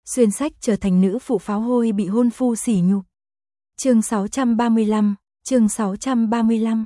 xuyên sách trở thành nữ phụ pháo hôi bị hôn phu sỉ nhục. Chương 635.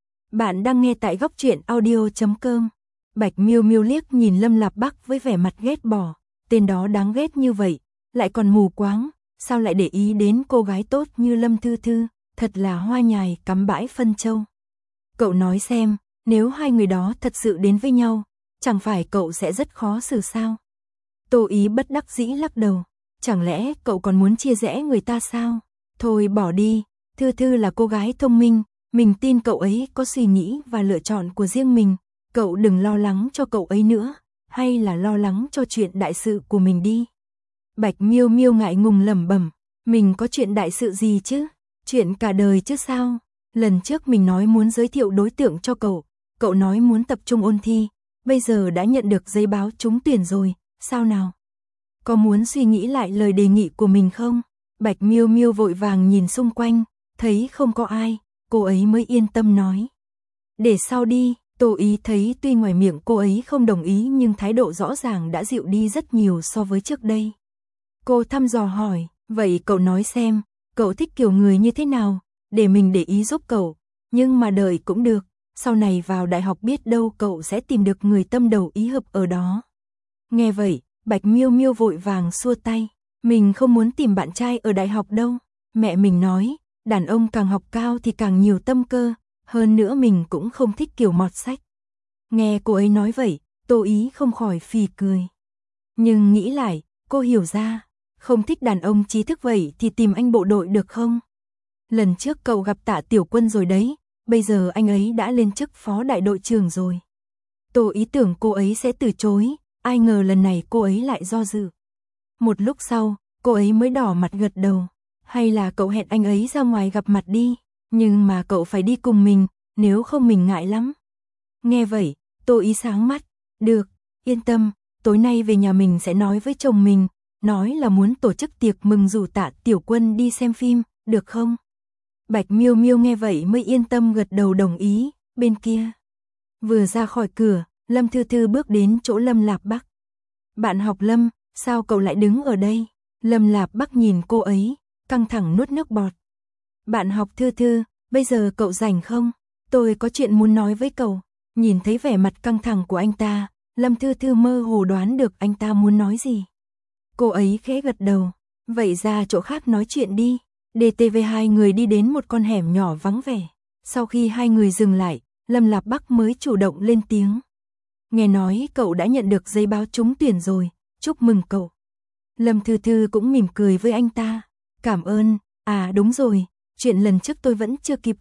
Bạn đang nghe tại góc truyện audio.com. Bạch Miêu Miêu liếc nhìn Lâm Lạp Bắc với vẻ mặt ghét bỏ, tên đó đáng ghét như vậy, lại còn mù quáng, sao lại để ý đến cô gái tốt như Lâm Thư Thư, thật là hoa nhài cắm bãi phân châu. Cậu nói xem, nếu hai người đó thật sự đến với nhau, chẳng phải cậu sẽ rất khó xử sao? Tô Ý bất đắc dĩ lắc đầu, chẳng lẽ cậu còn muốn chia rẽ người ta sao? Thôi bỏ đi, Thư Thư là cô gái thông minh, mình tin cậu ấy có suy nghĩ và lựa chọn của riêng mình, cậu đừng lo lắng cho cậu ấy nữa, hay là lo lắng cho chuyện đại sự của mình đi. Bạch Miêu Miêu ngại ngùng lẩm bẩm, mình có chuyện đại sự gì chứ? Chuyện cả đời chứ sao? Lần trước mình nói muốn giới thiệu đối tượng cho cậu, cậu nói muốn tập trung ôn thi, bây giờ đã nhận được giấy báo trúng tuyển rồi, sao nào? Có muốn suy nghĩ lại lời đề nghị của mình không? Bạch Miêu Miêu vội vàng nhìn xung quanh, thấy không có ai, cô ấy mới yên tâm nói. Để sau đi, Tô Ý thấy tuy ngoài miệng cô ấy không đồng ý nhưng thái độ rõ ràng đã dịu đi rất nhiều so với trước đây. Cô thăm dò hỏi, vậy cậu nói xem, cậu thích kiểu người như thế nào, để mình để ý giúp cậu, nhưng mà đợi cũng được, sau này vào đại học biết đâu cậu sẽ tìm được người tâm đầu ý hợp ở đó. Nghe vậy, Bạch Miêu Miêu vội vàng xua tay, mình không muốn tìm bạn trai ở đại học đâu, mẹ mình nói, đàn ông càng học cao thì càng nhiều tâm cơ, hơn nữa mình cũng không thích kiểu mọt sách. Nghe cô ấy nói vậy, Tô Ý không khỏi phì cười. Nhưng nghĩ lại, cô hiểu ra, không thích đàn ông trí thức vậy thì tìm anh bộ đội được không? Lần trước cậu gặp Tạ Tiểu Quân rồi đấy, bây giờ anh ấy đã lên chức phó đại đội trưởng rồi. Tô Ý tưởng cô ấy sẽ từ chối, ai ngờ lần này cô ấy lại do dự. Một lúc sau, cô ấy mới đỏ mặt gật đầu, hay là cậu hẹn anh ấy ra ngoài gặp mặt đi, nhưng mà cậu phải đi cùng mình, nếu không mình ngại lắm. Nghe vậy, Tô Ý sáng mắt, được, yên tâm, tối nay về nhà mình sẽ nói với chồng mình, nói là muốn tổ chức tiệc mừng rủ Tạ Tiểu Quân đi xem phim, được không? Bạch Miêu Miêu nghe vậy mới yên tâm gật đầu đồng ý, bên kia. Vừa ra khỏi cửa, Lâm Thư Thư bước đến chỗ Lâm Lạp Bắc. Bạn học Lâm, sao cậu lại đứng ở đây? Lâm Lạp Bắc nhìn cô ấy, căng thẳng nuốt nước bọt. Bạn học Thư Thư, bây giờ cậu rảnh không? Tôi có chuyện muốn nói với cậu. Nhìn thấy vẻ mặt căng thẳng của anh ta, Lâm Thư Thư mơ hồ đoán được anh ta muốn nói gì. Cô ấy khẽ gật đầu, vậy ra chỗ khác nói chuyện đi. DTV hai người đi đến một con hẻm nhỏ vắng vẻ. Sau khi hai người dừng lại, Lâm Lạp Bắc mới chủ động lên tiếng. Nghe nói cậu đã nhận được giấy báo trúng tuyển rồi, chúc mừng cậu. Lâm Thư Thư cũng mỉm cười với anh ta. Cảm ơn, à đúng rồi, chuyện lần trước tôi vẫn chưa kịp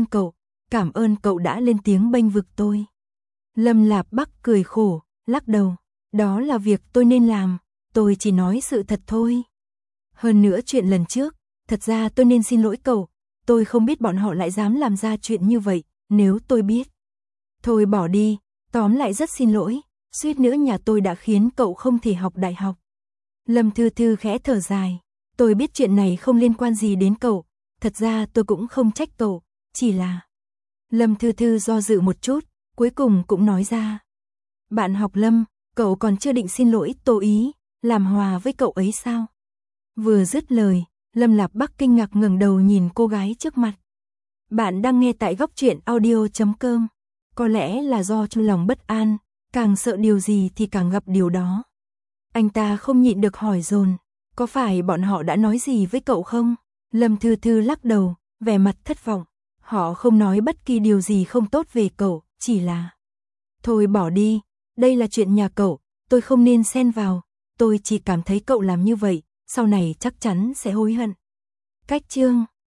cảm ơn cậu đã lên tiếng bênh vực tôi. Lâm Lạp Bắc cười khổ, lắc đầu, đó là việc tôi nên làm, tôi chỉ nói sự thật thôi. Hơn nữa chuyện lần trước, thật ra tôi nên xin lỗi cậu, tôi không biết bọn họ lại dám làm ra chuyện như vậy, nếu tôi biết. Thôi bỏ đi, tóm lại rất xin lỗi, suýt nữa nhà tôi đã khiến cậu không thể học đại học. Lâm Thư Thư khẽ thở dài, tôi biết chuyện này không liên quan gì đến cậu, thật ra tôi cũng không trách cậu, chỉ là... Lâm Thư Thư do dự một chút, cuối cùng cũng nói ra. Bạn học Lâm, cậu còn chưa định xin lỗi Tô Ý, làm hòa với cậu ấy sao? Vừa dứt lời, Lâm Lạp Bắc kinh ngạc ngẩng đầu nhìn cô gái trước mặt. Bạn đang nghe tại góc truyện audio.com. Có lẽ là do trong lòng bất an, càng sợ điều gì thì càng gặp điều đó. Anh ta không nhịn được hỏi dồn, có phải bọn họ đã nói gì với cậu không? Lâm Thư Thư lắc đầu, vẻ mặt thất vọng. Họ không nói bất kỳ điều gì không tốt về cậu, chỉ là... Thôi bỏ đi, đây là chuyện nhà cậu, tôi không nên xen vào, tôi chỉ cảm thấy cậu làm như vậy, sau này chắc chắn sẽ hối hận. Cách chương